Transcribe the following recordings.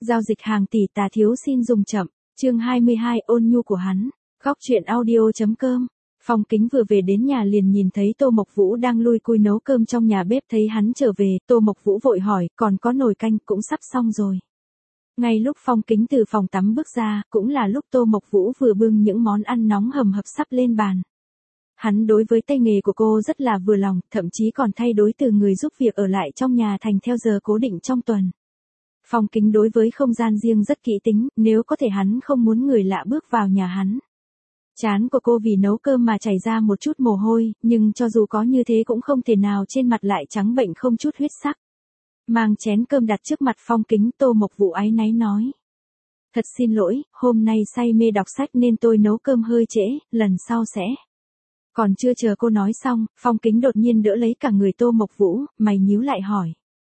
Giao dịch hàng tỷ tà thiếu xin dùng chậm, chương 22 ôn nhu của hắn, góc chuyện audio.com. Phong Kính vừa về đến nhà liền nhìn thấy Tô Mộc Vũ đang lui cui nấu cơm trong nhà bếp, thấy hắn trở về, Tô Mộc Vũ vội hỏi, còn có nồi canh cũng sắp xong rồi. Ngay lúc Phong Kính từ phòng tắm bước ra, cũng là lúc Tô Mộc Vũ vừa bưng những món ăn nóng hầm hập sắp lên bàn. Hắn đối với tay nghề của cô rất là vừa lòng, thậm chí còn thay đổi từ người giúp việc ở lại trong nhà thành theo giờ cố định trong tuần. Phong Kính đối với không gian riêng rất kỹ tính, nếu có thể hắn không muốn người lạ bước vào nhà hắn. Trán của cô vì nấu cơm mà chảy ra một chút mồ hôi, nhưng cho dù có như thế cũng không thể nào trên mặt lại trắng bệnh không chút huyết sắc. Mang chén cơm đặt trước mặt Phong Kính, Tô Mộc Vũ áy náy nói. Thật xin lỗi, hôm nay say mê đọc sách nên tôi nấu cơm hơi trễ, lần sau sẽ. Còn chưa chờ cô nói xong, Phong Kính đột nhiên đỡ lấy cả người Tô Mộc Vũ, mày nhíu lại hỏi.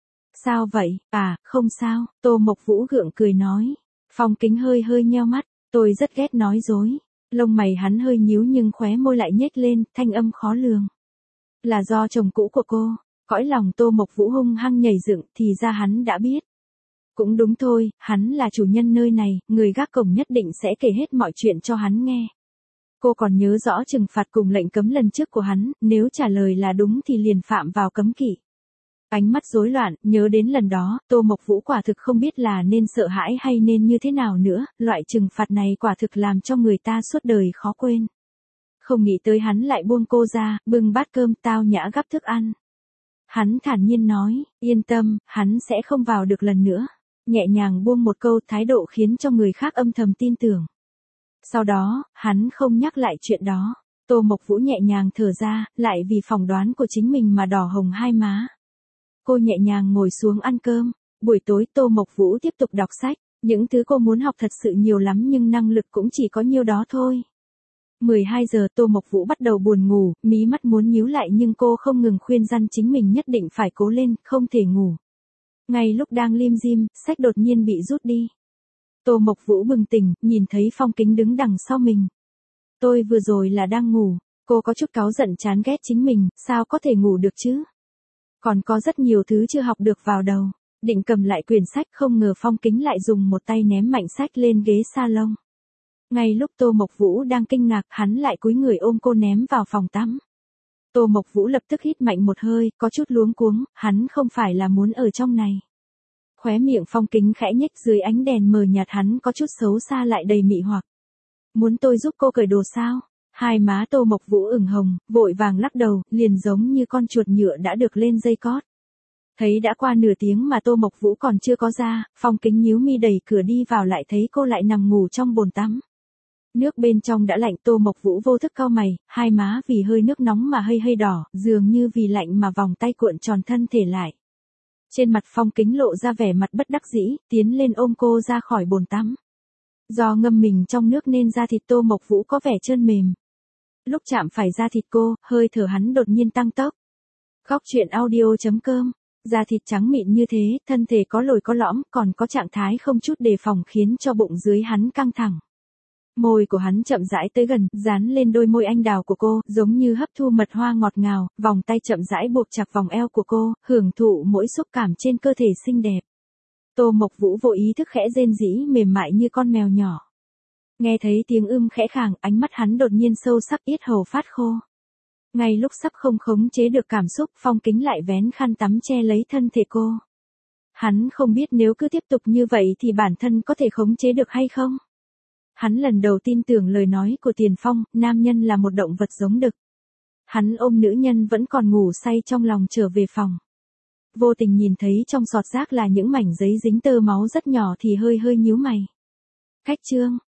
Sao vậy? À, không sao, Tô Mộc Vũ gượng cười nói. Phong Kính hơi nheo mắt, tôi rất ghét nói dối. Lông mày hắn hơi nhíu nhưng khóe môi lại nhếch lên, thanh âm khó lường. Là do chồng cũ của cô. Cõi lòng Tô Mộc Vũ hung hăng nhảy dựng, thì ra hắn đã biết. Cũng đúng thôi, hắn là chủ nhân nơi này, người gác cổng nhất định sẽ kể hết mọi chuyện cho hắn nghe. Cô còn nhớ rõ trừng phạt cùng lệnh cấm lần trước của hắn, nếu trả lời là đúng thì liền phạm vào cấm kỵ. Ánh mắt rối loạn, nhớ đến lần đó, Tô Mộc Vũ quả thực không biết là nên sợ hãi hay nên như thế nào nữa, loại trừng phạt này quả thực làm cho người ta suốt đời khó quên. Không nghĩ tới hắn lại buông cô ra, bưng bát cơm tao nhã gắp thức ăn. Hắn thản nhiên nói, yên tâm, hắn sẽ không vào được lần nữa. Nhẹ nhàng buông một câu, thái độ khiến cho người khác âm thầm tin tưởng. Sau đó, hắn không nhắc lại chuyện đó. Tô Mộc Vũ nhẹ nhàng thở ra, lại vì phỏng đoán của chính mình mà đỏ hồng hai má. Cô nhẹ nhàng ngồi xuống ăn cơm. Buổi tối Tô Mộc Vũ tiếp tục đọc sách. Những thứ cô muốn học thật sự nhiều lắm nhưng năng lực cũng chỉ có nhiêu đó thôi. 12 giờ Tô Mộc Vũ bắt đầu buồn ngủ, mí mắt muốn nhíu lại nhưng cô không ngừng khuyên răn chính mình nhất định phải cố lên, không thể ngủ. Ngay lúc đang lim dim, sách đột nhiên bị rút đi. Tô Mộc Vũ bừng tỉnh, nhìn thấy Phong Kính đứng đằng sau mình. Tôi vừa rồi là đang ngủ, cô có chút cáu giận chán ghét chính mình, sao có thể ngủ được chứ? Còn có rất nhiều thứ chưa học được vào đầu. Định cầm lại quyển sách không ngờ Phong Kính lại dùng một tay ném mạnh sách lên ghế salon. Ngay lúc Tô Mộc Vũ đang kinh ngạc, hắn lại cúi người ôm cô ném vào phòng tắm. Tô Mộc Vũ lập tức hít mạnh một hơi, có chút luống cuống, hắn không phải là muốn ở trong này. Khóe miệng Phong Kính khẽ nhếch, dưới ánh đèn mờ nhạt hắn có chút xấu xa lại đầy mị hoặc. Muốn tôi giúp cô cởi đồ sao? Hai má Tô Mộc Vũ ửng hồng, vội vàng lắc đầu, liền giống như con chuột nhựa đã được lên dây cót. Thấy đã qua nửa tiếng mà Tô Mộc Vũ còn chưa có ra, Phong Kính nhíu mi đẩy cửa đi vào lại thấy cô lại nằm ngủ trong bồn tắm. Nước bên trong đã lạnh, Tô Mộc Vũ vô thức cau mày, hai má vì hơi nước nóng mà hơi đỏ, dường như vì lạnh mà vòng tay cuộn tròn thân thể lại. Trên mặt Phong Kính lộ ra vẻ mặt bất đắc dĩ, tiến lên ôm cô ra khỏi bồn tắm. Do ngâm mình trong nước nên da thịt Tô Mộc Vũ có vẻ trơn mềm. Lúc chạm phải da thịt cô, hơi thở hắn đột nhiên tăng tốc. Góc chuyện audio.com. Da thịt trắng mịn như thế, thân thể có lồi có lõm, còn có trạng thái không chút đề phòng khiến cho bụng dưới hắn căng thẳng. Môi của hắn chậm rãi tới gần, dán lên đôi môi anh đào của cô, giống như hấp thu mật hoa ngọt ngào, vòng tay chậm rãi buộc chặt vòng eo của cô, hưởng thụ mỗi xúc cảm trên cơ thể xinh đẹp. Tô Mộc Vũ vô ý thức khẽ rên rỉ mềm mại như con mèo nhỏ. Nghe thấy tiếng khẽ khàng, ánh mắt hắn đột nhiên sâu sắc, yết hầu phát khô. Ngay lúc sắp không khống chế được cảm xúc, Phong Kính lại vén khăn tắm che lấy thân thể cô. Hắn không biết nếu cứ tiếp tục như vậy thì bản thân có thể khống chế được hay không. Hắn lần đầu tin tưởng lời nói của Tiền Phong, nam nhân là một động vật giống đực. Hắn ôm nữ nhân vẫn còn ngủ say trong lòng trở về phòng. Vô tình nhìn thấy trong sọt rác là những mảnh giấy dính tơ máu rất nhỏ thì hơi nhíu mày. Cách chương.